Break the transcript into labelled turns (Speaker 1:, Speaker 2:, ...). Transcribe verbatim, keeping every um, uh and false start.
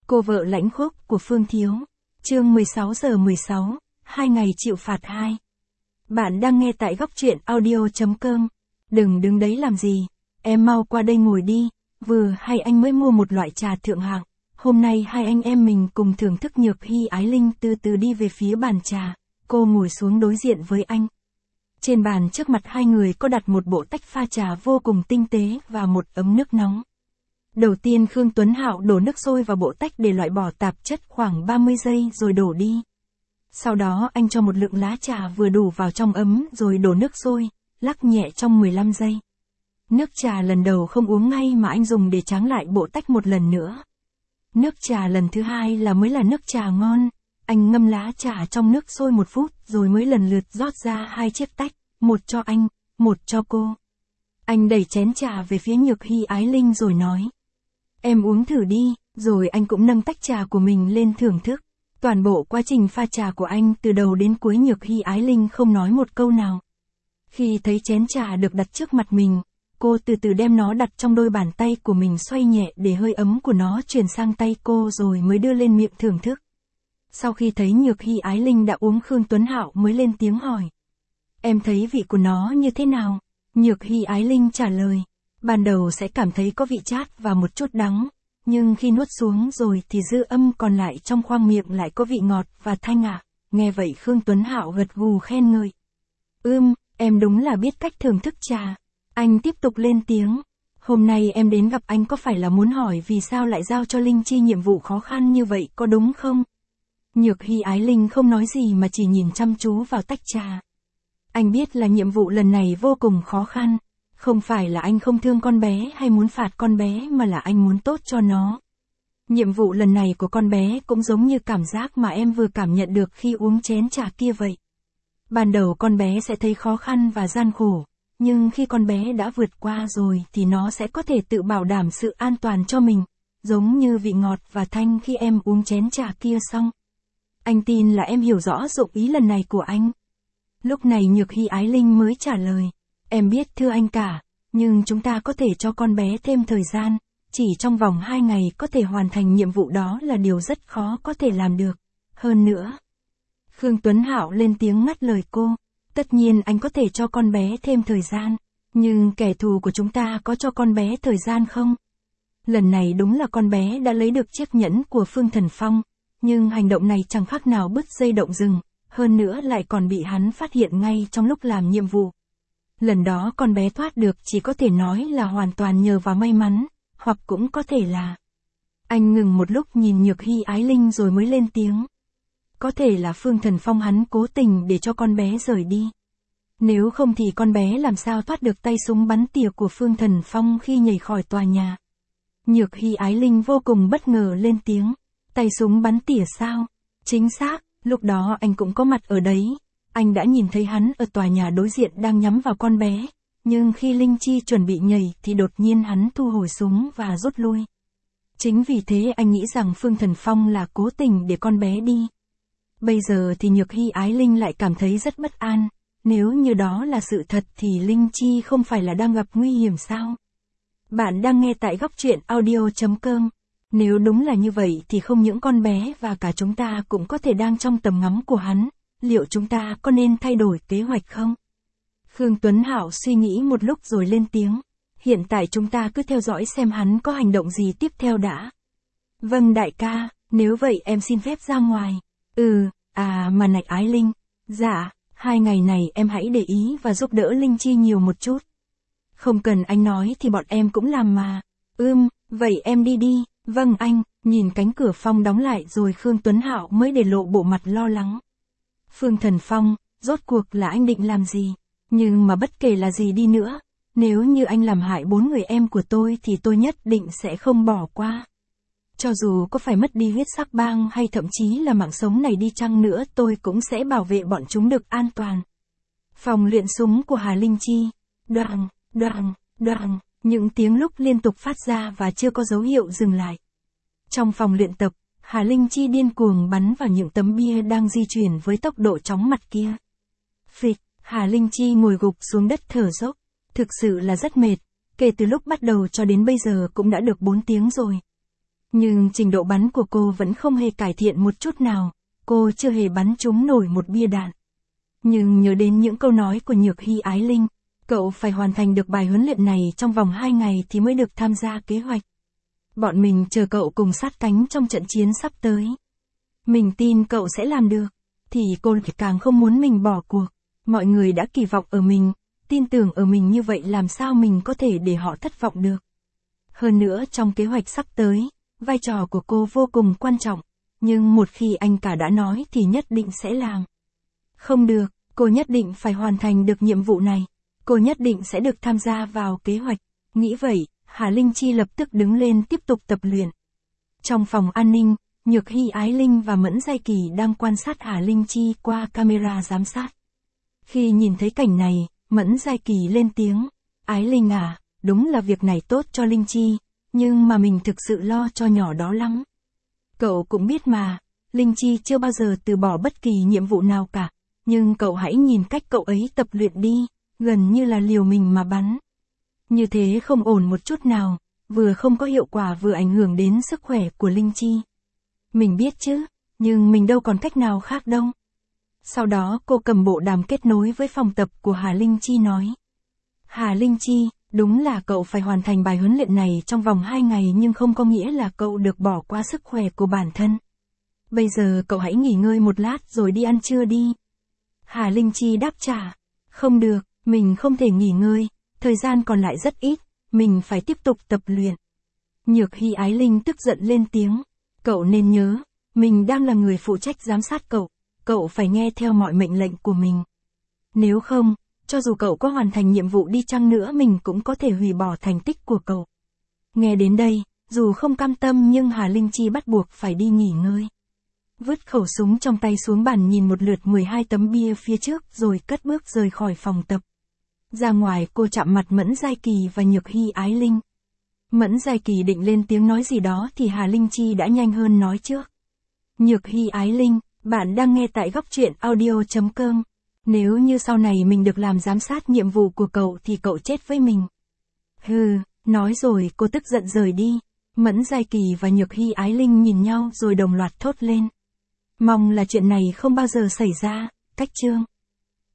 Speaker 1: Cô vợ lãnh khốc của Phương Thiếu. Chương mười sáu giờ mười sáu, hai ngày chịu phạt hai. Bạn đang nghe tại góc truyện audio chấm com. Đừng đứng đấy làm gì, em mau qua đây ngồi đi, vừa hay anh mới mua một loại trà thượng hạng. Hôm nay hai anh em mình cùng thưởng thức Nhược Hy Ái Linh từ từ đi về phía bàn trà, cô ngồi xuống đối diện với anh. Trên bàn trước mặt hai người có đặt một bộ tách pha trà vô cùng tinh tế và một ấm nước nóng. Đầu tiên Khương Tuấn Hạo đổ nước sôi vào bộ tách để loại bỏ tạp chất khoảng ba mươi giây rồi đổ đi. Sau đó anh cho một lượng lá trà vừa đủ vào trong ấm rồi đổ nước sôi, lắc nhẹ trong mười lăm giây. Nước trà lần đầu không uống ngay mà anh dùng để tráng lại bộ tách một lần nữa. Nước trà lần thứ hai là mới là nước trà ngon, anh ngâm lá trà trong nước sôi một phút rồi mới lần lượt rót ra hai chiếc tách, một cho anh, một cho cô. Anh đẩy chén trà về phía Nhược Hy Ái Linh rồi nói. Em uống thử đi, rồi anh cũng nâng tách trà của mình lên thưởng thức. Toàn bộ quá trình pha trà của anh từ đầu đến cuối Nhược Hy Ái Linh không nói một câu nào. Khi thấy chén trà được đặt trước mặt mình, cô từ từ đem nó đặt trong đôi bàn tay của mình xoay nhẹ để hơi ấm của nó truyền sang tay cô rồi mới đưa lên miệng thưởng thức. Sau khi thấy Nhược Hy Ái Linh đã uống, Khương Tuấn Hạo mới lên tiếng hỏi. Em thấy vị của nó như thế nào? Nhược Hy Ái Linh trả lời. Ban đầu sẽ cảm thấy có vị chát và một chút đắng, nhưng khi nuốt xuống rồi thì dư âm còn lại trong khoang miệng lại có vị ngọt và thanh ạ. À. Nghe vậy Khương Tuấn Hạo gật gù khen ngợi. Ưm, em đúng là biết cách thưởng thức trà. Anh tiếp tục lên tiếng. Hôm nay em đến gặp anh có phải là muốn hỏi vì sao lại giao cho Linh Chi nhiệm vụ khó khăn như vậy có đúng không? Nhược Hy Ái Linh không nói gì mà chỉ nhìn chăm chú vào tách trà. Anh biết là nhiệm vụ lần này vô cùng khó khăn. Không phải là anh không thương con bé hay muốn phạt con bé mà là anh muốn tốt cho nó. Nhiệm vụ lần này của con bé cũng giống như cảm giác mà em vừa cảm nhận được khi uống chén trà kia vậy. Ban đầu con bé sẽ thấy khó khăn và gian khổ, nhưng khi con bé đã vượt qua rồi thì nó sẽ có thể tự bảo đảm sự an toàn cho mình, giống như vị ngọt và thanh khi em uống chén trà kia xong. Anh tin là em hiểu rõ dụng ý lần này của anh. Lúc này Nhược Hy Ái Linh mới trả lời. Em biết thưa anh cả, nhưng chúng ta có thể cho con bé thêm thời gian, chỉ trong vòng hai ngày có thể hoàn thành nhiệm vụ đó là điều rất khó có thể làm được. Hơn nữa, Khương Tuấn Hạo lên tiếng ngắt lời cô, tất nhiên anh có thể cho con bé thêm thời gian, nhưng kẻ thù của chúng ta có cho con bé thời gian không? Lần này đúng là con bé đã lấy được chiếc nhẫn của Phương Thần Phong, nhưng hành động này chẳng khác nào bứt dây động rừng, hơn nữa lại còn bị hắn phát hiện ngay trong lúc làm nhiệm vụ. Lần đó con bé thoát được chỉ có thể nói là hoàn toàn nhờ vào may mắn, hoặc cũng có thể là... Anh ngừng một lúc nhìn Nhược Hy Ái Linh rồi mới lên tiếng. Có thể là Phương Thần Phong hắn cố tình để cho con bé rời đi. Nếu không thì con bé làm sao thoát được tay súng bắn tỉa của Phương Thần Phong khi nhảy khỏi tòa nhà. Nhược Hy Ái Linh vô cùng bất ngờ lên tiếng. Tay súng bắn tỉa sao? Chính xác, lúc đó anh cũng có mặt ở đấy. Anh đã nhìn thấy hắn ở tòa nhà đối diện đang nhắm vào con bé, nhưng khi Linh Chi chuẩn bị nhảy thì đột nhiên hắn thu hồi súng và rút lui. Chính vì thế anh nghĩ rằng Phương Thần Phong là cố tình để con bé đi. Bây giờ thì Nhược Hy Ái Linh lại cảm thấy rất bất an, nếu như đó là sự thật thì Linh Chi không phải là đang gặp nguy hiểm sao? Bạn đang nghe tại góc truyện audio chấm com. Nếu đúng là như vậy thì không những con bé và cả chúng ta cũng có thể đang trong tầm ngắm của hắn. Liệu chúng ta có nên thay đổi kế hoạch không? Khương Tuấn Hạo suy nghĩ một lúc rồi lên tiếng. Hiện tại chúng ta cứ theo dõi xem hắn có hành động gì tiếp theo đã. Vâng đại ca, nếu vậy em xin phép ra ngoài. Ừ, à mà này Ái Linh. Dạ, hai ngày này em hãy để ý và giúp đỡ Linh Chi nhiều một chút. Không cần anh nói thì bọn em cũng làm mà. Ưm, vậy em đi đi. Vâng anh, nhìn cánh cửa phòng đóng lại rồi Khương Tuấn Hạo mới để lộ bộ mặt lo lắng. Phương Thần Phong, rốt cuộc là anh định làm gì? Nhưng mà bất kể là gì đi nữa, nếu như anh làm hại bốn người em của tôi thì tôi nhất định sẽ không bỏ qua. Cho dù có phải mất đi huyết sắc bang hay thậm chí là mạng sống này đi chăng nữa tôi cũng sẽ bảo vệ bọn chúng được an toàn. Phòng luyện súng của Hà Linh Chi. Đoàng, đoàng, đoàng, những tiếng lúc liên tục phát ra và chưa có dấu hiệu dừng lại. Trong phòng luyện tập, Hà Linh Chi điên cuồng bắn vào những tấm bia đang di chuyển với tốc độ chóng mặt kia. Phịch, Hà Linh Chi ngồi gục xuống đất thở dốc. Thực sự là rất mệt, kể từ lúc bắt đầu cho đến bây giờ cũng đã được bốn tiếng rồi. Nhưng trình độ bắn của cô vẫn không hề cải thiện một chút nào, cô chưa hề bắn trúng nổi một bia đạn. Nhưng nhớ đến những câu nói của Nhược Hy Ái Linh, cậu phải hoàn thành được bài huấn luyện này trong vòng hai ngày thì mới được tham gia kế hoạch. Bọn mình chờ cậu cùng sát cánh trong trận chiến sắp tới. Mình tin cậu sẽ làm được, thì cô càng không muốn mình bỏ cuộc. Mọi người đã kỳ vọng ở mình, tin tưởng ở mình như vậy làm sao mình có thể để họ thất vọng được. Hơn nữa trong kế hoạch sắp tới, vai trò của cô vô cùng quan trọng, nhưng một khi anh cả đã nói thì nhất định sẽ làm. Không được, cô nhất định phải hoàn thành được nhiệm vụ này, cô nhất định sẽ được tham gia vào kế hoạch. Nghĩ vậy, Hà Linh Chi lập tức đứng lên tiếp tục tập luyện. Trong phòng an ninh, Nhược Hy Ái Linh và Mẫn Giai Kỳ đang quan sát Hà Linh Chi qua camera giám sát. Khi nhìn thấy cảnh này, Mẫn Giai Kỳ lên tiếng, Ái Linh à, đúng là việc này tốt cho Linh Chi, nhưng mà mình thực sự lo cho nhỏ đó lắm. Cậu cũng biết mà, Linh Chi chưa bao giờ từ bỏ bất kỳ nhiệm vụ nào cả, nhưng cậu hãy nhìn cách cậu ấy tập luyện đi, gần như là liều mình mà bắn. Như thế không ổn một chút nào, vừa không có hiệu quả vừa ảnh hưởng đến sức khỏe của Linh Chi. Mình biết chứ, nhưng mình đâu còn cách nào khác đâu. Sau đó cô cầm bộ đàm kết nối với phòng tập của Hà Linh Chi nói. Hà Linh Chi, đúng là cậu phải hoàn thành bài huấn luyện này trong vòng hai ngày nhưng không có nghĩa là cậu được bỏ qua sức khỏe của bản thân. Bây giờ cậu hãy nghỉ ngơi một lát rồi đi ăn trưa đi. Hà Linh Chi đáp trả. Không được, mình không thể nghỉ ngơi, thời gian còn lại rất ít, mình phải tiếp tục tập luyện. Nhược Hy Ái Linh tức giận lên tiếng. Cậu nên nhớ, mình đang là người phụ trách giám sát cậu, cậu phải nghe theo mọi mệnh lệnh của mình. Nếu không, cho dù cậu có hoàn thành nhiệm vụ đi chăng nữa mình cũng có thể hủy bỏ thành tích của cậu. Nghe đến đây, dù không cam tâm nhưng Hà Linh Chi bắt buộc phải đi nghỉ ngơi. Vứt khẩu súng trong tay xuống bàn nhìn một lượt mười hai tấm bia phía trước rồi cất bước rời khỏi phòng tập. Ra ngoài cô chạm mặt Mẫn Giai Kỳ và Nhược Hy Ái Linh. Mẫn Giai Kỳ định lên tiếng nói gì đó thì Hà Linh Chi đã nhanh hơn nói trước. Nhược Hy Ái Linh, bạn đang nghe tại góc truyện audio chấm com. Nếu như sau này mình được làm giám sát nhiệm vụ của cậu thì cậu chết với mình. Hừ, nói rồi cô tức giận rời đi. Mẫn Giai Kỳ và Nhược Hy Ái Linh nhìn nhau rồi đồng loạt thốt lên. Mong là chuyện này không bao giờ xảy ra, cách chương.